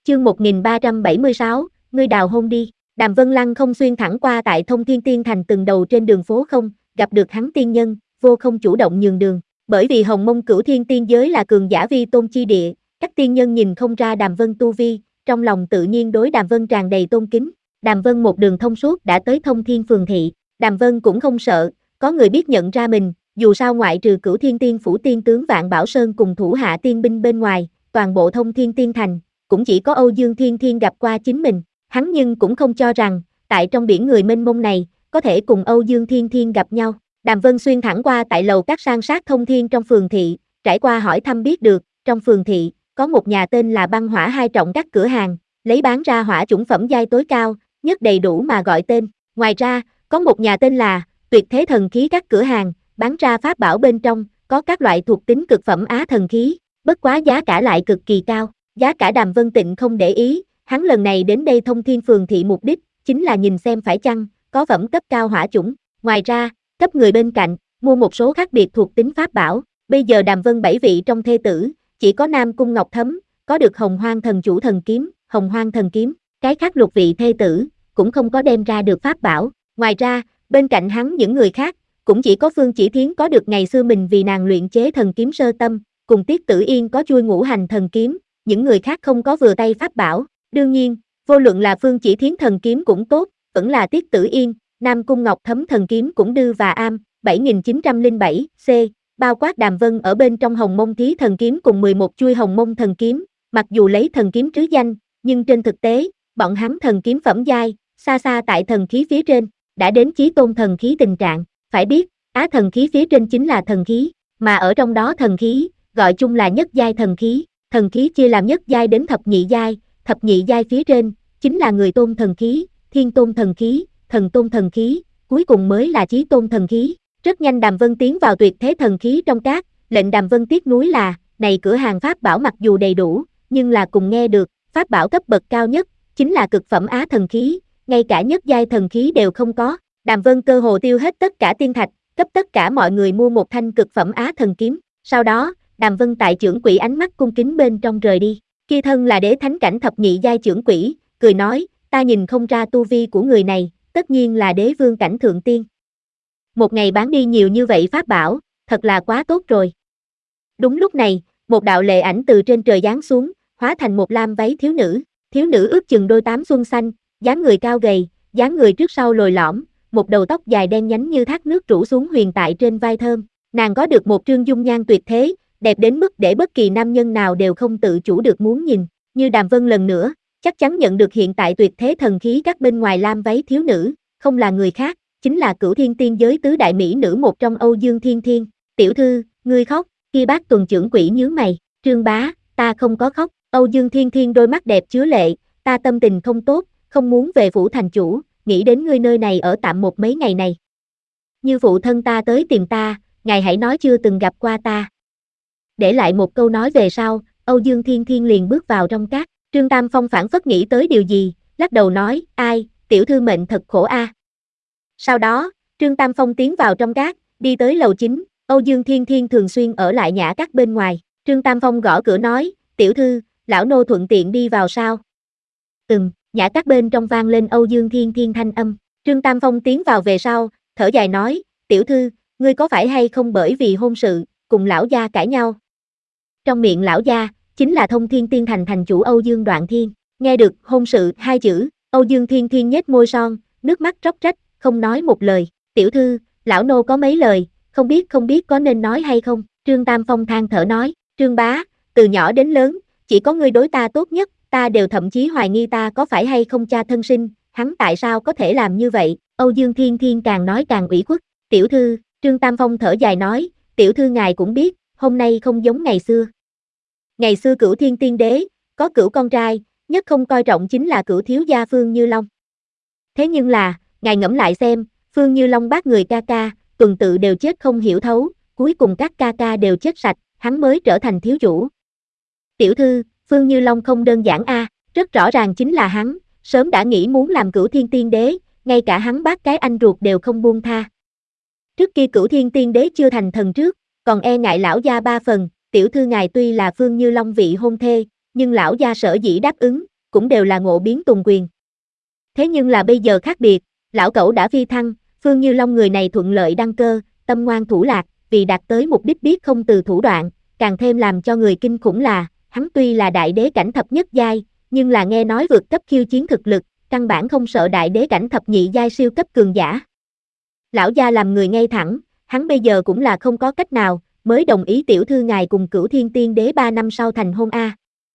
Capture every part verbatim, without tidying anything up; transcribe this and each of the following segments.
chương một nghìn ba trăm bảy mươi sáu, ngươi đào hôn đi. Đàm Vân Lăng không xuyên thẳng qua tại Thông Thiên Tiên Thành từng đầu trên đường phố không, gặp được hắn tiên nhân, vô không chủ động nhường đường. Bởi vì Hồng Mông Cửu Thiên Tiên giới là cường giả vi tôn chi địa, các tiên nhân nhìn không ra Đàm Vân tu vi, trong lòng tự nhiên đối Đàm Vân tràn đầy tôn kính. Đàm Vân một đường thông suốt đã tới Thông Thiên Phường thị, Đàm Vân cũng không sợ, có người biết nhận ra mình, dù sao ngoại trừ Cửu Thiên Tiên phủ tiên tướng Vạn Bảo Sơn cùng thủ hạ tiên binh bên ngoài, toàn bộ Thông Thiên Tiên Thành, cũng chỉ có Âu Dương Thiên Thiên gặp qua chính mình. Hắn nhưng cũng không cho rằng, tại trong biển người mênh mông này, có thể cùng Âu Dương Thiên Thiên gặp nhau. Đàm Vân xuyên thẳng qua tại lầu các san sát thông thiên trong phường thị, trải qua hỏi thăm biết được, trong phường thị, có một nhà tên là Băng Hỏa Hai Trọng các cửa hàng, lấy bán ra hỏa chủng phẩm giai tối cao, nhất đầy đủ mà gọi tên. Ngoài ra, có một nhà tên là Tuyệt Thế Thần Khí các cửa hàng, bán ra pháp bảo bên trong, có các loại thuộc tính cực phẩm á thần khí, bất quá giá cả lại cực kỳ cao. Giá cả Đàm Vân Tịnh không để ý, hắn lần này đến đây Thông Thiên Phường thị mục đích, chính là nhìn xem phải chăng, có phẩm cấp cao hỏa chủng. Ngoài ra, cấp người bên cạnh, mua một số khác biệt thuộc tính pháp bảo. Bây giờ Đàm Vân bảy vị trong thê tử, chỉ có Nam Cung Ngọc Thấm, có được Hồng Hoang Thần Chủ Thần Kiếm, Hồng Hoang Thần Kiếm, cái khác lục vị thê tử, cũng không có đem ra được pháp bảo. Ngoài ra, bên cạnh hắn những người khác, cũng chỉ có Phương Chỉ Thiến có được ngày xưa mình vì nàng luyện chế thần kiếm sơ tâm, cùng Tiết Tử Yên có chui ngũ hành thần kiếm, những người khác không có vừa tay pháp bảo. Đương nhiên, vô luận là Phương Chỉ Thiến thần kiếm cũng tốt, vẫn là Tiết Tử Yên, Nam Cung Ngọc Thấm thần kiếm cũng đư và am, bảy nghìn chín trăm lẻ bảy C, bao quát Đàm Vân ở bên trong Hồng Mông Thí thần kiếm cùng mười một chuôi Hồng Mông thần kiếm, mặc dù lấy thần kiếm trứ danh, nhưng trên thực tế, bọn hắn thần kiếm phẩm giai, xa xa tại thần khí phía trên, đã đến chí tôn thần khí tình trạng. Phải biết, á thần khí phía trên chính là thần khí, mà ở trong đó thần khí, gọi chung là nhất giai thần khí. Thần khí chia làm nhất giai đến thập nhị giai, thập nhị giai phía trên, chính là người tôn thần khí, thiên tôn thần khí, thần tôn thần khí, cuối cùng mới là chí tôn thần khí. Rất nhanh Đàm Vân tiến vào Tuyệt Thế thần khí trong các, lệnh Đàm Vân tiếc nuối là, này cửa hàng pháp bảo mặc dù đầy đủ, nhưng là cùng nghe được, pháp bảo cấp bậc cao nhất, chính là cực phẩm á thần khí, ngay cả nhất giai thần khí đều không có. Đàm Vân cơ hồ tiêu hết tất cả tiên thạch, cấp tất cả mọi người mua một thanh cực phẩm á thần kiếm, sau đó, Đàm Vân tại trưởng quỹ ánh mắt cung kính bên trong rời đi. Kia thân là đế thánh cảnh thập nhị giai trưởng quỹ, cười nói, ta nhìn không ra tu vi của người này, tất nhiên là đế vương cảnh thượng tiên. Một ngày bán đi nhiều như vậy pháp bảo, thật là quá tốt rồi. Đúng lúc này, một đạo lệ ảnh từ trên trời giáng xuống, hóa thành một lam váy thiếu nữ, thiếu nữ ước chừng đôi tám xuân xanh, dáng người cao gầy, dáng người trước sau lồi lõm, một đầu tóc dài đen nhánh như thác nước rủ xuống huyền tại trên vai thơm, nàng có được một trương dung nhan tuyệt thế, đẹp đến mức để bất kỳ nam nhân nào đều không tự chủ được muốn nhìn, như Đàm Vân lần nữa, chắc chắn nhận được hiện tại Tuyệt Thế thần khí các bên ngoài lam váy thiếu nữ, không là người khác, chính là Cửu Thiên Tiên giới tứ đại mỹ nữ một trong Âu Dương Thiên Thiên. Tiểu thư, ngươi khóc, kia bác tuần trưởng quỹ nhướng mày, Trương bá, ta không có khóc. Âu Dương Thiên Thiên đôi mắt đẹp chứa lệ, ta tâm tình không tốt, không muốn về phủ thành chủ, nghĩ đến ngươi nơi này ở tạm một mấy ngày này. Như phụ thân ta tới tìm ta, ngài hãy nói chưa từng gặp qua ta. Để lại một câu nói về sau, Âu Dương Thiên Thiên liền bước vào trong các. Trương Tam Phong phản phất nghĩ tới điều gì, lắc đầu nói, ai, tiểu thư mệnh thật khổ a. À. Sau đó, Trương Tam Phong tiến vào trong các, đi tới lầu chính, Âu Dương Thiên Thiên thường xuyên ở lại nhã các bên ngoài. Trương Tam Phong gõ cửa nói, tiểu thư, lão nô thuận tiện đi vào sao? Ừm, nhã các bên trong vang lên Âu Dương Thiên Thiên thanh âm. Trương Tam Phong tiến vào về sau, thở dài nói, tiểu thư, ngươi có phải hay không bởi vì hôn sự, cùng lão gia cãi nhau? Trong miệng lão gia, chính là Thông Thiên Tiên Thành thành chủ Âu Dương Đoạn Thiên. Nghe được hôn sự hai chữ, Âu Dương Thiên Thiên nhếch môi son, nước mắt róc rách, không nói một lời. Tiểu thư, lão nô có mấy lời, không biết không biết có nên nói hay không? Trương Tam Phong than thở nói, Trương bá, từ nhỏ đến lớn, chỉ có ngươi đối ta tốt nhất, ta đều thậm chí hoài nghi ta có phải hay không cha thân sinh, hắn tại sao có thể làm như vậy? Âu Dương Thiên Thiên càng nói càng ủy khuất. Tiểu thư, Trương Tam Phong thở dài nói, tiểu thư ngài cũng biết, hôm nay không giống ngày xưa. Ngày xưa Cửu Thiên Tiên Đế, có cửu con trai, nhất không coi trọng chính là Cửu thiếu gia Phương Như Long. Thế nhưng là, ngài ngẫm lại xem, Phương Như Long bác người ca ca, tuần tự đều chết không hiểu thấu, cuối cùng các ca ca đều chết sạch, hắn mới trở thành thiếu chủ. Tiểu thư, Phương Như Long không đơn giản a, à, rất rõ ràng chính là hắn, sớm đã nghĩ muốn làm Cửu Thiên Tiên Đế, ngay cả hắn bác cái anh ruột đều không buông tha. Trước kia Cửu Thiên Tiên Đế chưa thành thần trước, còn e ngại lão gia ba phần, tiểu thư ngài tuy là Phương Như Long vị hôn thê, nhưng lão gia sở dĩ đáp ứng, cũng đều là ngộ biến tùng quyền. Thế nhưng là bây giờ khác biệt, lão cẩu đã phi thăng, Phương Như Long người này thuận lợi đăng cơ, tâm ngoan thủ lạc, vì đạt tới mục đích biết không từ thủ đoạn, càng thêm làm cho người kinh khủng là, hắn tuy là đại đế cảnh thập nhất giai, nhưng là nghe nói vượt cấp khiêu chiến thực lực, căn bản không sợ đại đế cảnh thập nhị giai siêu cấp cường giả. Lão gia làm người ngay thẳng, hắn bây giờ cũng là không có cách nào, mới đồng ý tiểu thư ngài cùng Cửu Thiên Tiên Đế ba năm sau thành hôn a.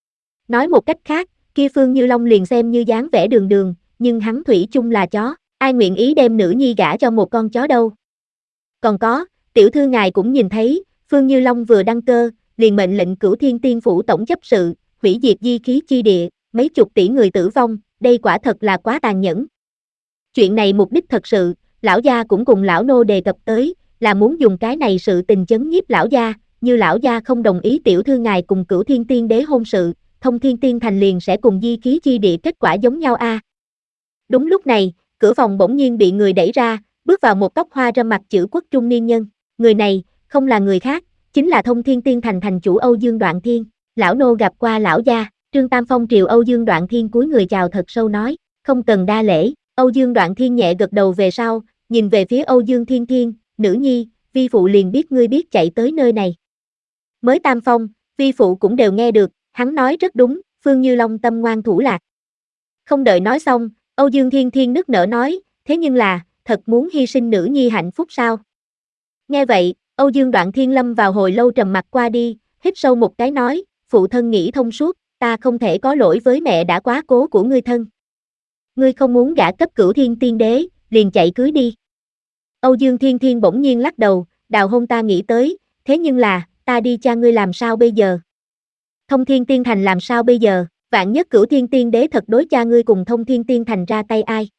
Nói một cách khác, kia Phương Như Long liền xem như dáng vẻ đường đường, nhưng hắn thủy chung là chó, ai nguyện ý đem nữ nhi gả cho một con chó đâu. Còn có, tiểu thư ngài cũng nhìn thấy, Phương Như Long vừa đăng cơ, liền mệnh lệnh Cửu Thiên Tiên Phủ tổng chấp sự, hủy diệt di khí chi địa, mấy chục tỷ người tử vong, đây quả thật là quá tàn nhẫn. Chuyện này mục đích thật sự, lão gia cũng cùng lão nô đề cập tới, là muốn dùng cái này sự tình chấn nhiếp lão gia, như lão gia không đồng ý tiểu thư ngài cùng Cửu Thiên Tiên Đế hôn sự, Thông Thiên Tiên Thành liền sẽ cùng di khí chi địa kết quả giống nhau a. À. Đúng lúc này, cửa phòng bỗng nhiên bị người đẩy ra, bước vào một tóc hoa râm mặt chữ quốc trung niên nhân, người này, không là người khác, chính là Thông Thiên Tiên Thành thành chủ Âu Dương Đoạn Thiên, lão nô gặp qua lão gia. Trương Tam Phong triều Âu Dương Đoạn Thiên cúi người chào thật sâu nói, không cần đa lễ, Âu Dương Đoạn Thiên nhẹ gật đầu về sau, nhìn về phía Âu Dương Thiên Thiên, nữ nhi, vi phụ liền biết ngươi biết chạy tới nơi này. Mới Tam Phong, vi phụ cũng đều nghe được, hắn nói rất đúng, Phương Như Long tâm ngoan thủ lạc. Không đợi nói xong, Âu Dương Thiên Thiên nức nở nói, thế nhưng là, thật muốn hy sinh nữ nhi hạnh phúc sao? Nghe vậy, Âu Dương Đoạn Thiên lâm vào hồi lâu trầm mặc qua đi, hít sâu một cái nói, phụ thân nghĩ thông suốt, ta không thể có lỗi với mẹ đã quá cố của ngươi thân. Ngươi không muốn gả cấp Cửu Thiên Tiên Đế, liền chạy cưới đi. Âu Dương Thiên Thiên bỗng nhiên lắc đầu, đào hôn ta nghĩ tới, thế nhưng là, ta đi cha ngươi làm sao bây giờ? Thông Thiên Tiên Thành làm sao bây giờ? Vạn nhất Cửu Thiên Tiên Đế thật đối cha ngươi cùng Thông Thiên Tiên Thành ra tay ai?